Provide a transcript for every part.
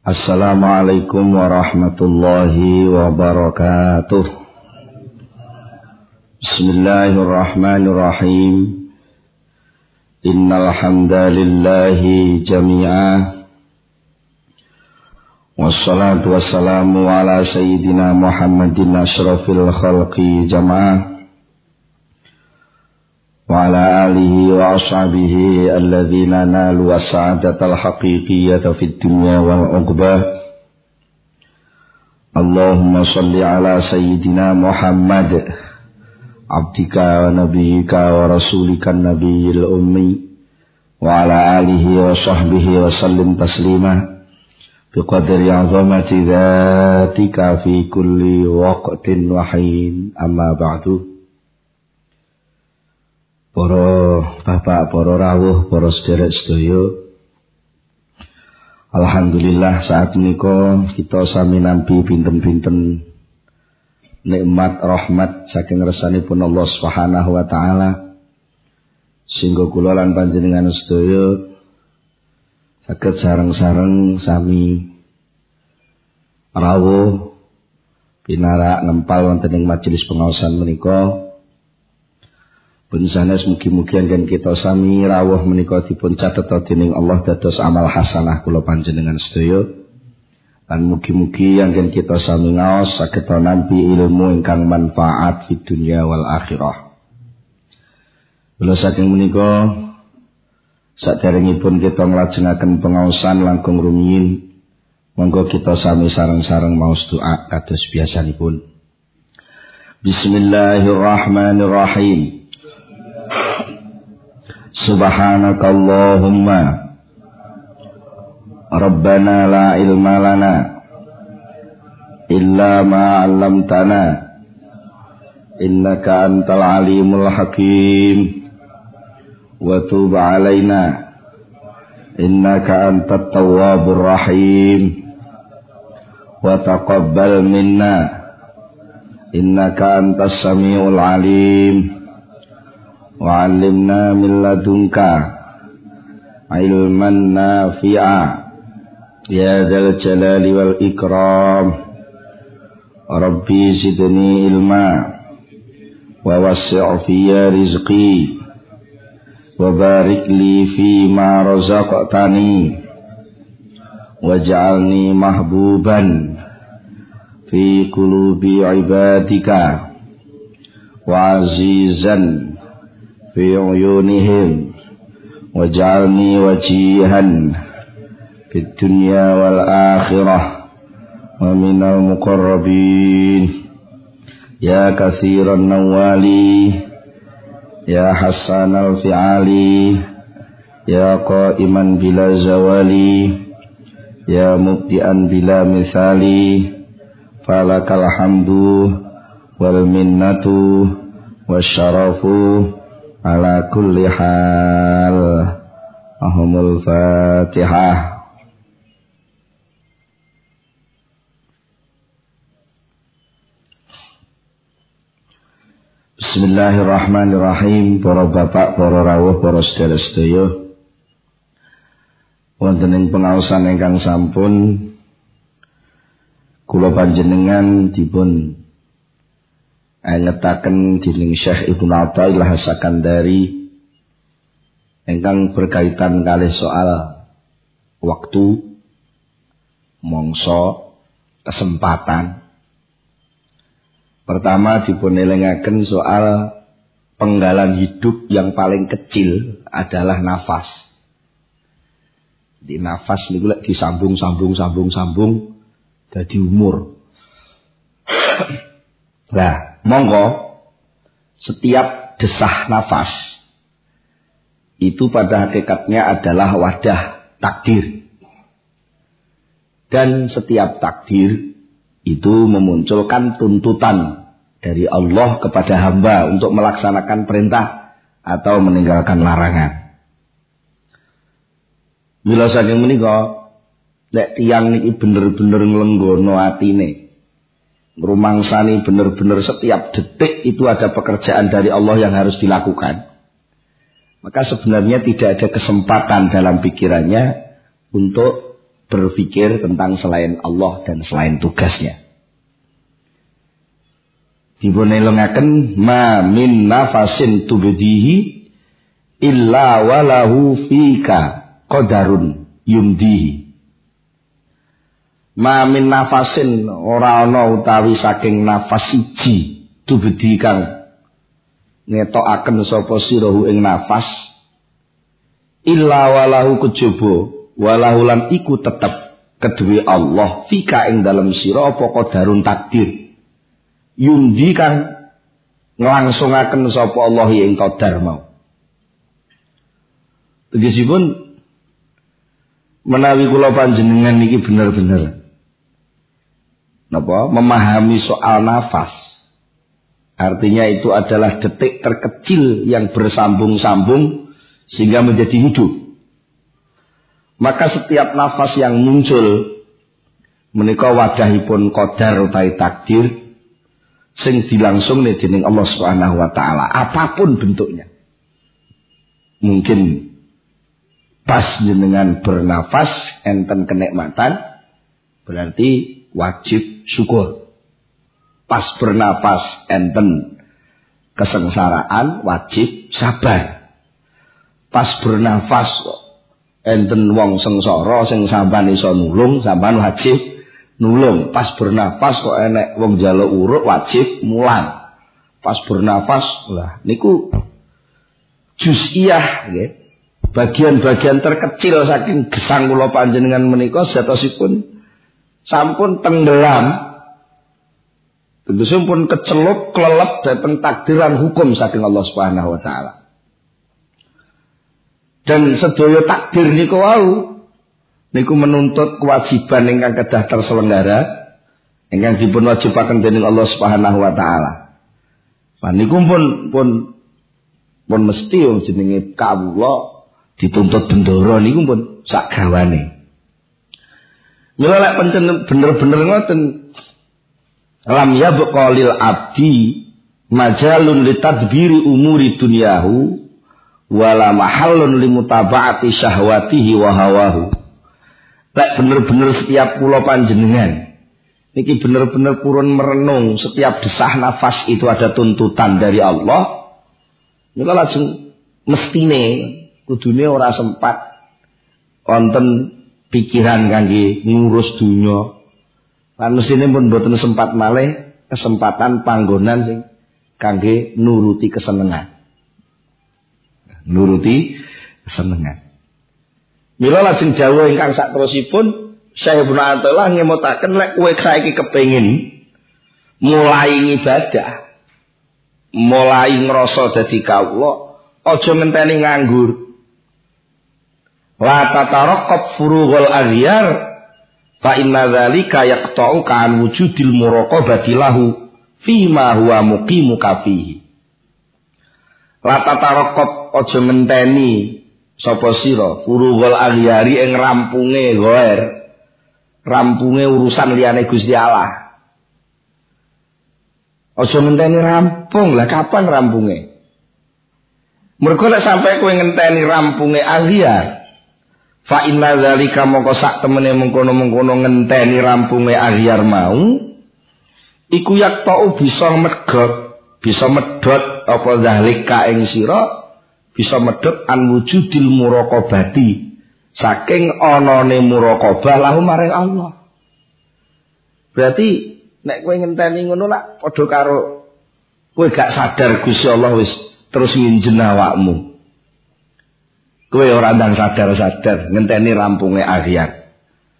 Assalamualaikum warahmatullahi wabarakatuh. Bismillahirrahmanirrahim. Innal hamdalillahi jami'a. Wassalatu wassalamu ala sayyidina Muhammadin asyrafil khalqi jama'ah. Wa ala alihi wa ashabihi alladhina nalu as-sa'adatal haqiqiyyata fid dunya wal uqbah. Allahumma salli ala sayyidina Muhammad abdika wa nabiyyika wa rasulika nabiyil ummi wa ala alihi wa sahbihi wa sallim taslima biqadri azamati dhatika fi kulli waqtin wa hin. Amma ba'du. Para bapak, para rawuh, para sederek sedaya, alhamdulillah saat menika kita sami nampi pinten-pinten nikmat rahmat saking resanipun Allah Subhanahu wa taala, sehingga kula lan panjenengan sedaya saged sareng-sareng sami rawuh pinarak nempal wonten ing majelis pengaosan menika. Pun sanes mugi-mugi anggen kita sami rawuh menika dipun cateta dening Allah dados amal hasanah kula panjenengan sedaya. Lan mugi-mugi anggen kita sami ngaos saged nampi ilmu ingkang manfaat fid dunya wal akhirah. Kula saking menika saderengipun kita nglajengaken pengaosan langkung rumiyin, monggo kita sami sareng-sareng maos doa kados biasanipun. Bismillahirrahmanirrahim. Subhanakallahumma Rabbana la ilma lana illa ma 'allamtana innaka antal alimul hakim wa tub 'alaina innaka antat tawwabur rahim wa taqabbal minna innaka antas samiul alim wa 'allimna min ladunka ilman nafi'a ya dzal jalali wal ikram. Rabbi zidni ilma wa wassi' fiyya rizqi wa barik li fi ma razaqtani waj'alni mahbuban fi qulubi ibadika wa azizan fi uyunihim waj'alni wajihan fid dunya wal akhirah wa minal muqarrabin ya katsiran nawali ya hasanal fi'ali ya qa'iman bila zawali ya mubdi'an bila misali falakal hamdu wal minnatu wasyarafu ala kulli hal. Ahumul Fatihah. Bismillahirrahmanirrahim. Para bapak, para rawuh, para sedherek-sedaya, wonten ing pengaosan ingkang sampun kula panjenengan dipun ngetaken dening Syekh Ibnu Athaillah As-Sakandari ingkang berkaitan kalih soal waktu, mangsa, kesempatan. Pertama dipun elingaken soal penggalan hidup yang paling kecil adalah nafas. Di nafas niku lek disambung dadi umur. Nah, monggo setiap desah nafas itu pada hakikatnya adalah wadah takdir. Dan setiap takdir itu memunculkan tuntutan dari Allah kepada hamba untuk melaksanakan perintah atau meninggalkan larangan. Mila saking menika nek tiyang niki bener-bener nglenggono atine, ngrumangsani bener-bener setiap detik itu ada pekerjaan dari Allah yang harus dilakukan, maka sebenarnya tidak ada kesempatan dalam pikirannya untuk berpikir tentang selain Allah dan selain tugasnya. Dipun elingaken ma min nafasin tubdihi illa walahu fika qadarun yumdihi. Ma min nafasin ora ana utawi saking nafas siji tubdi kang ngetokaken sapa sirahu ing nafas illa walahu kejaba walahu lan iku tetep kedue Allah fika ing dalem sira apa qadarun takdir yundi kang nglangsungaken sapa Allah ing qadar mau. Tegesipun menawi kula panjenengan niki bener-bener napa memahami soal nafas, artinya itu adalah detik terkecil yang bersambung-sambung sehingga menjadi hidup. Maka setiap nafas yang muncul menika wadahipun qadar utawi takdir sing dilangsung dening Allah Subhanahu wa taala, apapun bentuknya. Mungkin pas jenengan bernafas enten kenikmatan berarti wajib syukur. Pas bernafas enten kesengsaraan wajib sabar. Pas bernafas enten wong sengsara sing sampean iso nulung, sampean wajib nulung. Pas bernafas kok enek wong njaluk uruk wajib mulang. Pas bernafas lah niku juz'iyah nggih. Bagian-bagian terkecil saking gesang kula panjenengan menika setosipun sampun tenggelam. Tegese pun kecelup klelep dhateng takdiran hukum saking Allah Subhanahu wa taala. Dan sedaya takdir niku wau niku menuntut kewajiban ingkang kedah terselenggara ingkang dipun wajibaken dening Allah Subhanahu wa taala. Lan niku pun mesti wong jenenge kawula dituntut bendoro niku pun sak gawane. Mila lek pancen bener-bener ngoten lam yabqa lil abdi majalun litadbiri umuri dunyahu wala mahallun limutaba'ati syahwatihi wa hawahu. Lek bener-bener setiap kula panjenengan niki bener-bener purun merenung setiap desah nafas itu ada tuntutan dari Allah. Mila lajeng mestine kudune ora sempat wonten pikiran kangge ngurus dunya. Lan mestine pun mboten sempat malih kesempatan panggonan sing kangge nuruti kesenengan. Nuruti kesenengan. Mila lajeng dawuh ingkang saterusipun Syekh Ibnu Athaillah ngemutaken lek kowe saiki kepengin mulai ibadah, mulai ngrasa dadi kawula, aja ngenteni nganggur. La tataraqab furughul aghyar fa inna dzalika yaqta'u kan wujudil muraqabati lahu fima huwa muqimu kafihi. La tataraqab aja ngenteni sapa sira furughul aghyari ing rampunge ghair, rampunge urusan liyane Gusti Allah. Aja ngenteni rampung. Lah kapan rampunge? Mergo nek sampai kowe ngenteni rampunge aghyar fa inna dzalika mongko sak temene mengkono-mengkono ngenteni rampunge aghyar mau iku yaktau bisa medhot apa zalika ing sira bisa medhot an wujudil muraqabati saking anane muraqabah lahu maring Allah. Berarti nek kowe ngenteni ngono lak padha karo kowe gak sadar Gusti Allah wis terus nginjen awakmu. Kowe ora ndang sadar-sadar ngenteni rampunge aghyar.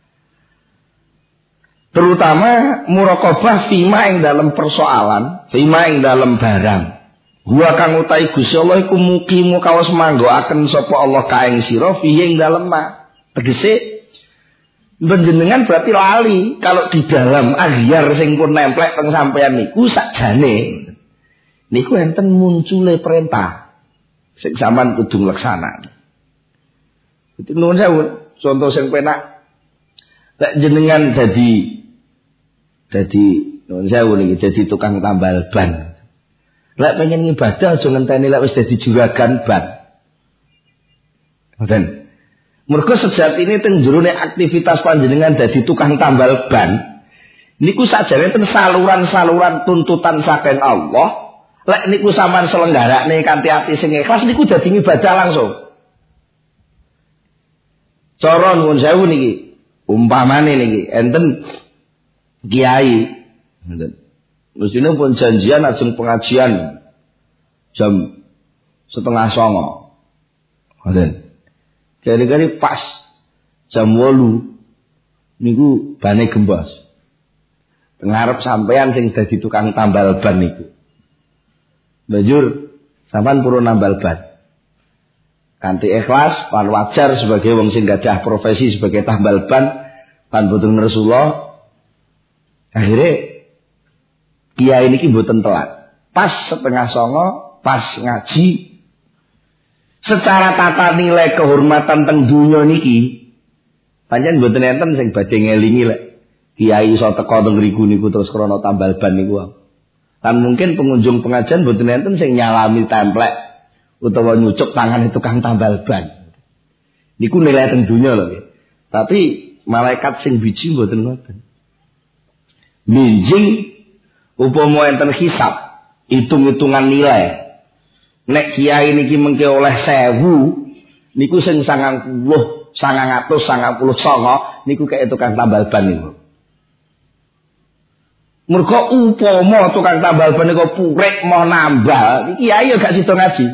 Terutama muraqabah fima ing dalam persoalan, fima ing dalam barang. Gua kang utahi Gusti Allah iku muqimu kawas manggoaken sapa Allah ka ing sira fihi ing dalem ma. Tegese panjenengan berarti lali kalau di dalam aghyar sing pun nemplek teng sampeyan niku sakjane niku enten muncule perintah sing sampean kudu nglaksanakake. Itu nuwun sewu, contoh sing penak. Lek jenengan dadi nuwun sewu niki dadi tukang tambal ban. Lek pengen ngibadah aja ngenteni lek wis dadi juragan ban. Ngoten. Mergo sejatine teng jerone aktivitas panjenengan dadi tukang tambal ban niku sajane ten saluran-saluran tuntutan saking Allah. Lek niku sampean selenggarakne kanthi ati sing ikhlas niku dadi ibadah langsung. Cara nuwun sewu niki, umpamane niki enten kiai ngoten. Mestine pun janjian ajeng pengajian jam 8:30. Ngoten. Kali-kali pas jam 8 niku bane gembos. Ngarep sampean sing dadi tukang tambal ban niku. Banjur sampean purun nambal ban. Kanthi ikhlas lan wajar sebagai wong sing gadah profesi sebagai tambal ban lan boten Rasulullah. Akhire kiai niki mboten telat. Pas 8:30 pas ngaji secara tata nilai kehormatan teng dunya niki pancen mboten enten sing badhe ngelingi lek kiai iso teka teng ngriku niku terus krana tambal ban niku. Kan mungkin pengunjung pengajian mboten enten sing nyalami templek utawa nyucuk tangan tukang tambal ban. Niku nilai teng dunya lho. Tapi malaikat sing biji mboten ngoten. Minjing upama enten hisab, hitung-hitungan nilai. Nek kiai niki mengke oleh 1000 niku sing 999 niku kaya tukang tambal ban niku. Mergo upama tukang tambal ban niku purek mau nambal, iki kiai ya gak sida ngaji.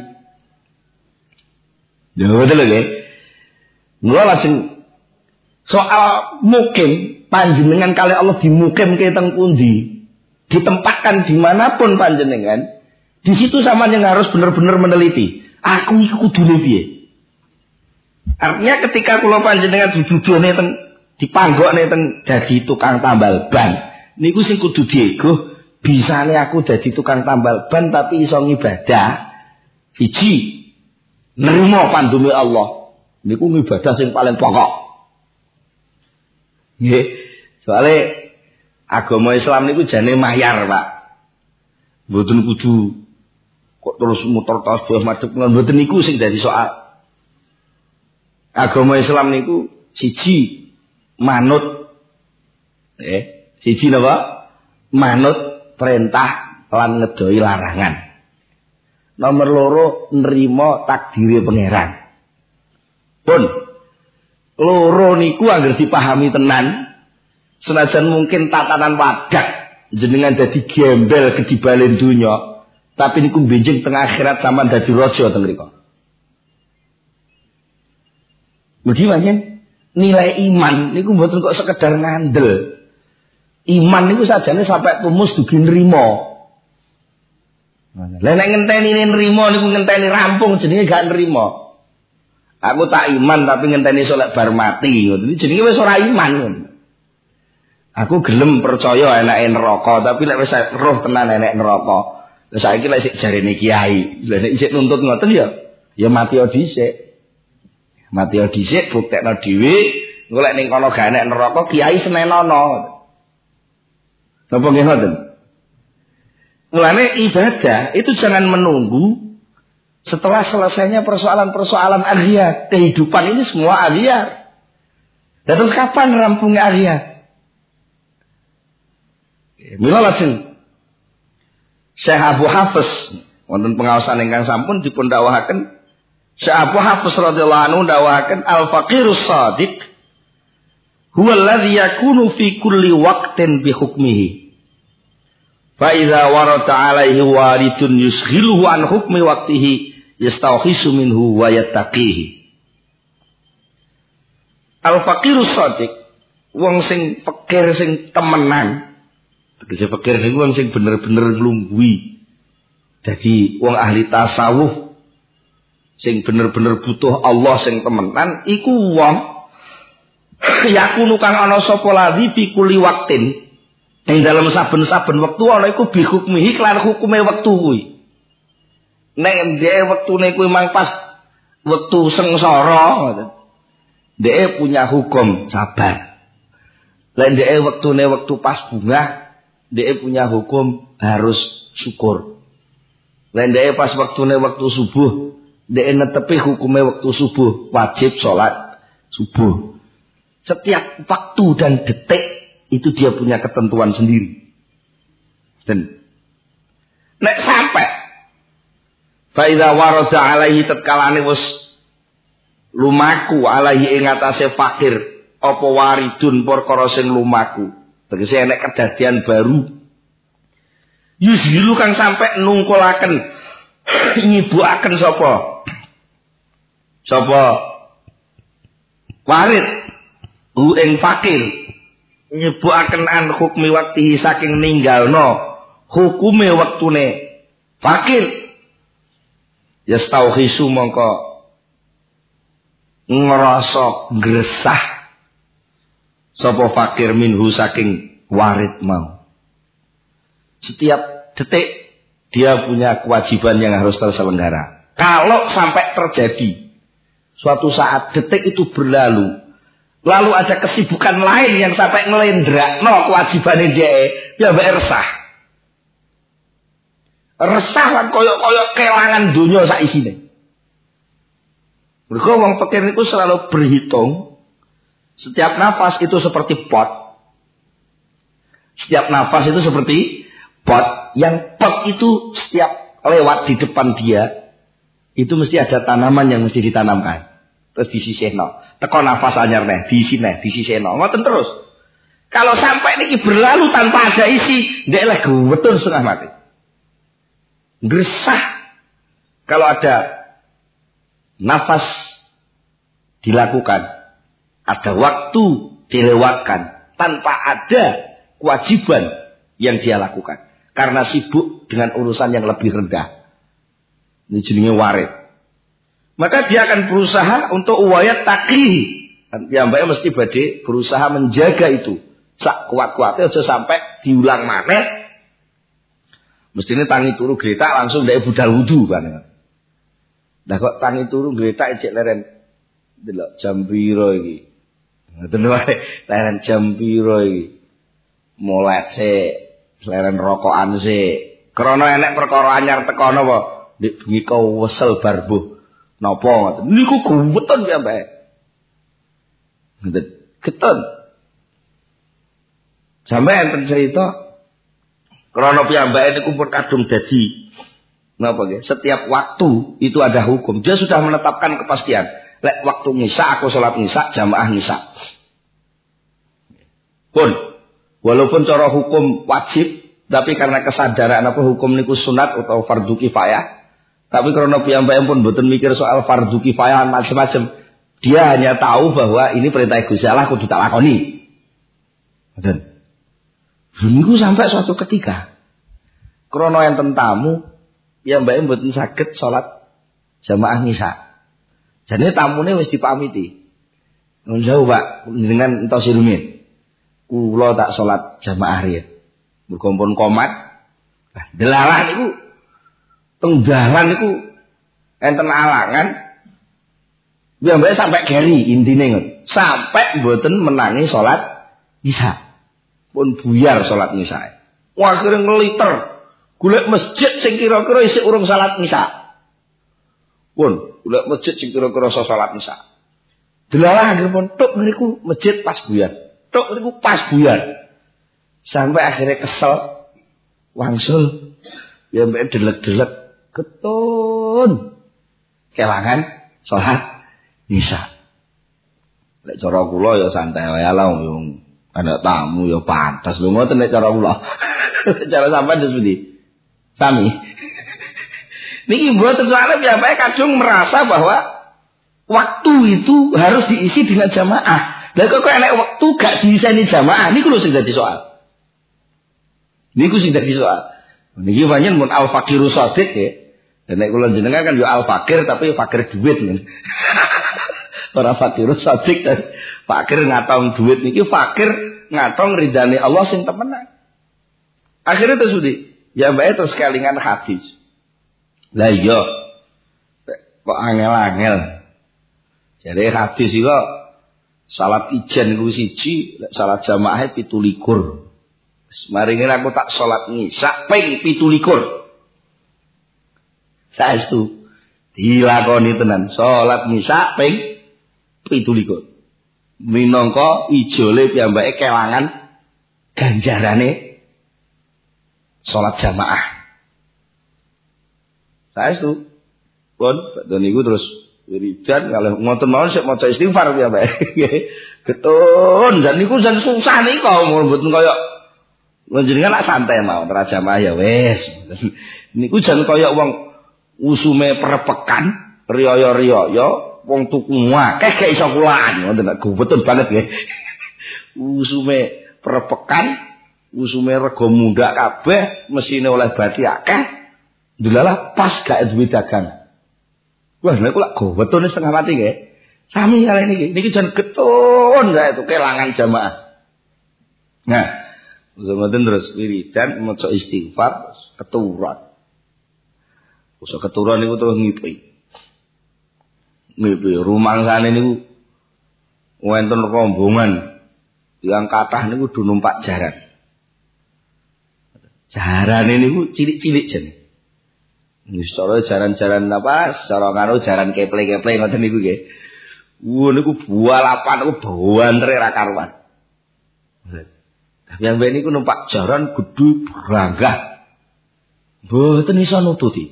Ya betul nggih. Mula lajeng soal mukim panjenengan kali Allah dimukimke teng pundi? Ditempatkan dimanapun panjenengan. Di situ sama yang harus benar-benar meneliti. Aku iki kudune piye? Artinya ketika kula panjenengan didudune teng dipanggokne teng dadi tukang tambal ban, niku sing kudu diego, bisane aku dadi tukang tambal ban tapi iso ngibadah. Siji, nerima pandume Allah. Niku ngibadah sing paling pokok. Nggih. Soale agama Islam niku jane mahyar, Pak. Mboten kudu kok terus muter tasbih madhep mboten niku sing dadi soal. Agama Islam niku siji manut siji napa? Manut perintah lan ngedoi larangan. Nomor loro nrimo takdire pangeran. Pun loro niku anggere dipahami tenan senajan mungkin tatanan wadak jenengan dadi gembel kedibalen dunya. Tapi niku benjing tengah akhirat sampean dadi raja teng mriku. Mugi pancen nilai iman niku mboten kok sekedar ngandel. Iman niku sajane sampai tumus dugi nrimo. Lah nek ngenteni nrimo niku ngenteni rampung jenenge gak nrimo. Aku tak iman tapi ngenteni saleh bar mati ngoten. Jenenge wis ora iman. Aku gelem percaya enake neraka tapi lek wis roh tenan enek neraka. Lah saiki lek sik jarene kiai, lha nek isih nuntut ngoten ya mati dhisik. Mati dhisik buktekno dhewe, engko lek ning kono gak enek neraka kiai senenono. Napa nggih ngoten? Mulane ibadah itu jangan menunggu setelah selesainya persoalan-persoalan akhir. Kehidupan ini semua akhir. Terus kapan rampungnya akhir? Mila lajeng Syekh Abu Hafiz wonten pengaosan ingkang sampun dipun dawuhaken Syekh Abu Hafiz radhiyallahu anhu dawuhaken al-faqirus shadiq huwa alladhi yakunu fi kulli waqtin bi hukmihi fa idza warata alaihi waridun yusghiluhu an hukmi waqtihi yastawhisu minhu wa yattaqihi. Al-faqirus shadiq wong sing fakir sing temenan. Tegese fakir niku wong sing bener-bener nglungguhi. Dadi wong ahli tasawuf sing bener-bener butuh Allah sing temenan iku wong yakunu kang ana sapa ladzi fi kulli waqtin. Ing dalem saben-saben wektu ana iku bi hukmihi lan hukume wektu kuwi. Nek dhek wektune kuwi mang pas wektu sengsara ngoten. Dhek punya hukum sabar. Lek dhek wektune wektu pas bungah dia punya hukum harus syukur. Lain dia pas waktune waktu subuh, dia netepi hukumnya waktu subuh wajib sholat. subuh. Setiap waktu dan detik itu dia punya ketentuan sendiri. Dan nek sampai fa idza warada alaihi tatkalane wis lumaku alaihi ing atase fakir apa waridun perkara sing lumaku. Tegese enek kedadian baru. Yuzhilu kang sampai nungkulaken nyibukaken sapa? Sapa? Warid ing fakir nyibukaken an hukmi waktihi saking ninggalno hukume wektune fakir. Yastauhisu mongko ngrasa gresah sapa fakir minhu saking warid mau. Setiap detik dia punya kewajiban yang harus terselenggara. Kalau sampai terjadi suatu saat detik itu berlalu, lalu ada kesibukan lain yang sampai ngelendrakno kewajibannya dia, ya mbak resah. Resah lan koyok-koyok kelangan dunia sak isine. Mergo wong fakir niku selalu berhitung setiap nafas itu seperti pot. Setiap nafas itu seperti pot. Yang pot itu setiap lewat di depan dia itu mesti ada tanaman yang mesti ditanamkan. Terus disisihno. Teko nafas anyar neh, disisihno. Ngoten terus. Kalau sampai niki berlalu tanpa ada isi, ndek lek betul setengah mati. Gresah kalau ada nafas dilakukan, ada waktu dilewatkan tanpa ada kewajiban yang dia lakukan karena sibuk dengan urusan yang lebih rendah. Ini jenenge warid. Maka dia akan berusaha untuk uwayat takli. Ya mbaknya mesti badhe berusaha menjaga itu. Sak kuat-kuatnya aja sampai diulang maneh. Mestine tangi turu gletak langsung ndek budal wudu kan. Lah kok tangi turu gletak ejek leren delok jam piro iki. Ngoten wae, leren jam piro iki. Molet sik, leren rokokan sik. Krana enek perkara anyar teko napa? Ndek bengi kau wesel barbuh. Napa ngoten? Niku guweton ya, Mbak. Ngoten. Getun. Sampai enten cerita krana piyambake niku pun kadung dadi napa nggih? Setiap waktu itu ada hukum. Dia sudah menetapkan kepastian. Lek waktu ngisa aku salat ngisa, jamaah ngisa. Pun walaupun cara hukum wajib, tapi karena kesadaran apa hukum niku sunat atau fardu kifayah, tapi karena piyambake pun mboten mikir soal fardu kifayah macam-macam. Dia hanya tahu bahwa ini perintah Gusti Allah kudu tak lakoni. Ngoten. Niku sampai suatu ketika krana enten tamu piyambake mboten saged salat jamaah ngisa. Jane tamune wis dipamiti. Nuwun sewu Pak, jenengan entos rumiyin. Kula tak salat jamaah riyen. Mergo pun komat. Delalah niku teng dalan niku enten alangan. Piyambake sampai geri intine ngoten. Sampai mboten menangi salat isya. Pun buyar salat isya. Wah akhire ngeliter. Golek masjid sing kira-kira isih urung salat isya. Pun golek masjid sing kira-kira salat isya. Delalah akhire pun tok niku masjid pas buyar. Tok niku pas buyar. Sampai akhirnya kesel. Wangsul. Ya mbak delek-delek. Ketun. Kelangan salat isya. Lek cara kula ya santai wae lah wong ada tamu ya pantas lho ngoten nek cara kula. Cara sampean seperti sami. Niki mboten soalnya piyambake kadung merasa bahwa waktu itu harus diisi dengan jamaah. Lah kok enek waktu gak diiseni jamaah niku lho sing dadi soal. Niku sing dadi soal. Niki pancen mun al faqiru shadiq ya. Dan nek kula jenengan kan yo al fakir tapi fakir duit men. Ora fakir shadiq dan fakir ngatong duit niki fakir ngatong ridane Allah sing temenan. Akhirnya terus ya mbake terus kelingan hadis. Lah iya kok angel-angel. Jadi hadis iku salat ijen kuwi siji, lek salat jamaah 17. Maringin aku tak salat ngisa ping 17. Saestu dilakoni tenan salat ngisa ping 17. minangka ijole piyambake kelangan ganjarane salat jamaah. Saestu pun badhe niku terus wiridan kalih ngoten mawon sik maca istighfar piyambake. Getun jan niku jan susah nika mboten kaya njenengan lak santai mawon ra jamaah ya wis. Niku jan kaya wong usume perepekan, riyo-riyo, wong tuku akeh gak iso kulaan, ngoten lak betul banget nggih. Usume perepekan, usume rega mundhak kabeh, mesine oleh bati akeh. Delalah pas gak duwe dagang. Wah, niku lak gowetune setengah mati nggih. Sami kali niki jan getun gak itu kelangan jamaah. Nah, ngoten terus wiridan maca istighfar terus keturunan. Usah keturunan niku terus ngipi. Ngipi rumangsane niku wonten rombongan yang kathah niku do numpak jaran. Jarane niku cilik-cilik jane. Misale jaran-jaran apa? Secara karo jaran keple-keple ngoten niku nggih. Niku bualapan niku bantre ra karuan. Tapi yang niku numpak jaran gedhe branggah. Mboten iso nututi.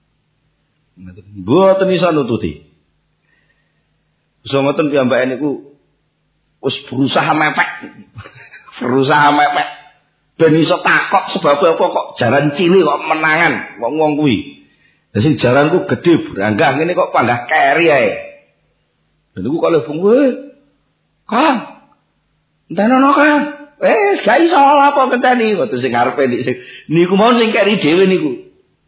Mboten iso nututi. Iso ngoten piyambake niku wis berusaha mepek. Berusaha mepek. Ben iso takok sebab apa kok jaran cilik kok menangan wong-wong kuwi. Lah sing jaranku gedhe branggah ngene kok panggah keri ae. Lha niku kalih bung Kang. Entenono Kang. Gak iso apa ngenteni kok sing ngarepe niku mau sing keri dhewe niku.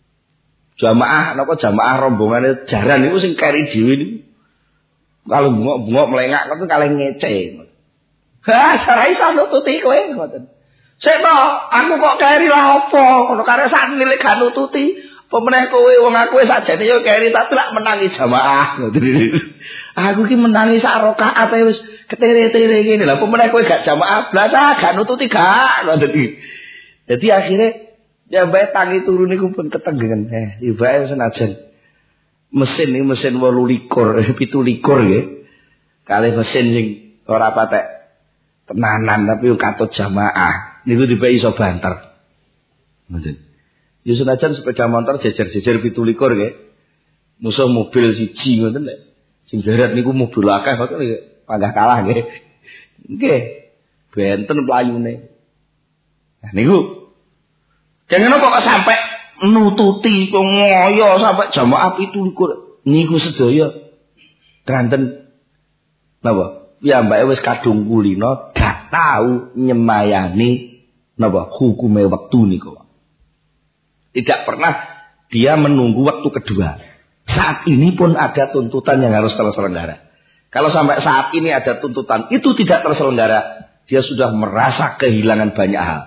Jamaah napa jamaah rombongane jaran niku sing keri dhewe niku. Kalau bungok-bungok melengak ngoten kalih ngece. Ha, ora iso nututi kowe ngoten. Sik to, aku kok keri lah apa? Ngono kare sak nilik gak nututi. Pemeneh kowe wong aku sakjane yo keri tapi lak menangi jamaah ngoten. Aku ki menangi sak rakaat wis ketere-tere ngene. Lah pemeneh kowe gak jamaah blas gak nututi gak ngoten iki. Dadi akhire ya bae tangi turu niku pun ketenggengen. Ibae senajan mesin iki mesin 28, 17 nggih. Kalih mesin sing ora patek tenanan tapi katut jamaah. Niku tiba iso banter. Ngoten. Ya senajan sepeda motor jejer-jejer 17 nggih. Musuh mobil siji ngoten lek. Sing jeret niku mobil akeh kok panggah kalah nggih. Nggih. Benten playune. Nah niku jangan kok sampai nututi kok ngoyo sampai jamaah 17 niku sedaya dranten napa? Piyambake wis kadung kulina gak tahu nyemayani napa hukume wektu niku. Tidak pernah dia menunggu waktu kedua. Saat ini pun ada tuntutan yang harus terselenggara. Kalau sampai saat ini ada tuntutan itu tidak terselenggara, dia sudah merasa kehilangan banyak hal.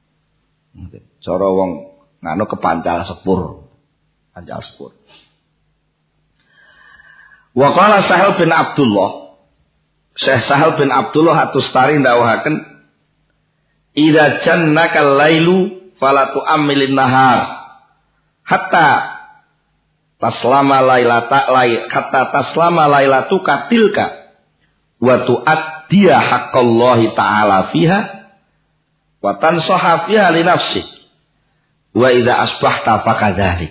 Cara wong ngano kepancal sepur. Pancal sepur. Wa qala Sahal bin Abdullah. Syekh Sahal bin Abdullah At-Tustari ndawuhaken idza jannaka al-lailu fala tu'ammilin nahar hatta taslama lailatu katilka wa tu'addiya haqqallahi ta'ala fiha wa tansaha fiha li nafsi wa idza asbahta fakadzalik.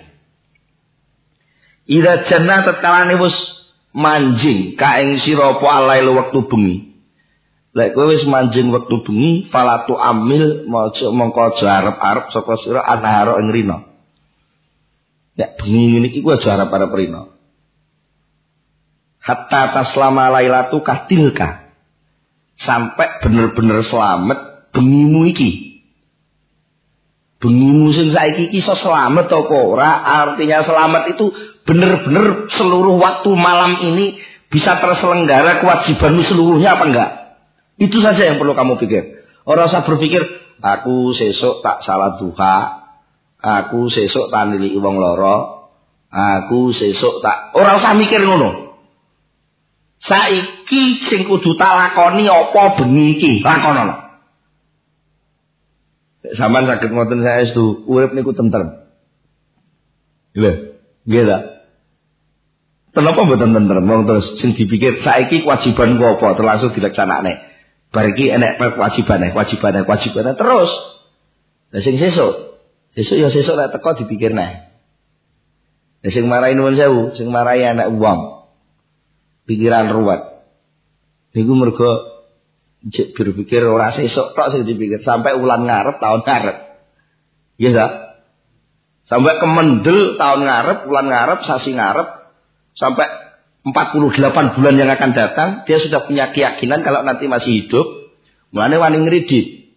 Idza jannata takalane wis manjing ka ing sira apa alail wektu bengi. Lek kowe wis manjing wektu bengi falatu amil mongko aja arep-arep saka sira anahara ing rina. Nek bengi ngene iki kuwi aja arep-arep rina. Hatta taslama lailatu katilka. Sampai bener-bener selamat bengimu iki. Bengimu sing saiki iki iso selamat apa ora? Artinya selamat itu bener-bener seluruh waktu malam ini bisa terselenggara kewajibanmu seluruhnya apa enggak? Itu saja yang perlu kamu pikir. Ora usah berpikir aku sesuk tak salat duha, aku sesuk tak niliki wong lara, aku sesuk tak ora usah mikir ngono. Saiki sing kudu tak lakoni apa bengi iki? Lakonono. Sampeyan saged ngoten saestu urip niku tentrem. Lho, nggih ta? Kenapa mboten tentrem? Wong terus sing dipikir saiki kewajiban ku apa terus langsung dilaksanakne. Bar iki enek kewajibane terus. Lah sing sesuk ya sesuk lek teko dipikirne. Lah sing marahi nuwun sewu, sing marahi anak wong. Pikiran ruwet. Niku mergo berpikir ora sesuk tok sing dipikir sampai ulan ngarep tahun ngarep. Iya enggak? Sampai kemendel tahun ngarep, ulan ngarep, sasi ngarep, sampai 48 bulan yang akan datang, dia sudah punya keyakinan kalau nanti masih hidup, mulane wani ngridit.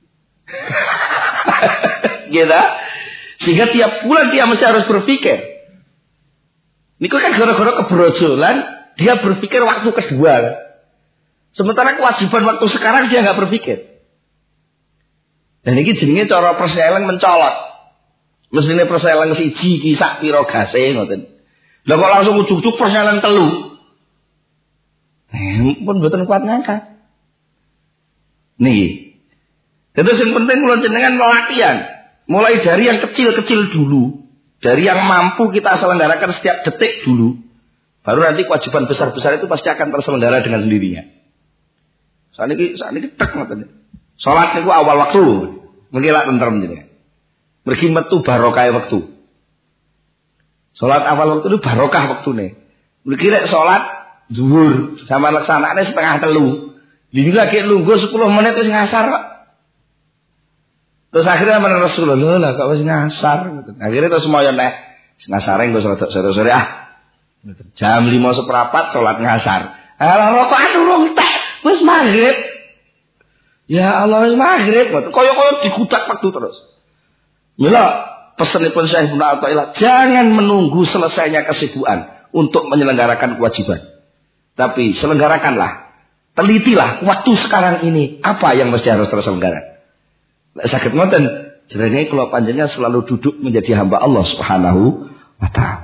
Gitu? Sehingga tiap bulan dia mesti harus berpikir. Niku kan gara-gara kebrojolan, dia berpikir waktu kedua. Sementara kewajiban waktu sekarang dia nggak berpikir. Dan ini jenenge cara perseleng mencolot. Mestine perseleng siji iki sak pira gase ngoten. Lah kok langsung ujug-ujug perseleng 3. Pun mboten kuat ngangkat. Niki. Terus yang penting kula jenengan latihan. Mulai dari yang kecil-kecil dulu, dari yang mampu kita selenggarakan setiap detik dulu. Baru nanti kewajiban besar-besar itu pasti akan terselenggara dengan sendirinya. Saniki tek ngoten. Salat niku awal waktu. Mengki lak tentrem jenengan. Mergi metu barokah waktu. Salat awal waktu itu barokah waktune. Mergi lek salat zuhur sama laksanane 2:30. Dini lagi nunggu 10 menit wis ngasar kok. Terus akhirnya mana Rasulullah lah kok wis ngasar gitu. Akhirnya terus semoyo nek ngasare nggo sore-sore Jam 5:15 salat ngasar. Ala rokokan urung tek wis maghrib. Ya Allah wis maghrib kaya digudak waktu terus. Mila pesanipun Syekh Ibnu Athaillah, jangan menunggu selesainya kesibukan untuk menyelenggarakan kewajiban. Tapi selenggarakanlah, telitilah waktu sekarang ini apa yang mesti harus terselenggara. Lek saged ngoten, jenenge kula panjenengan selalu duduk menjadi hamba Allah Subhanahu wa taala.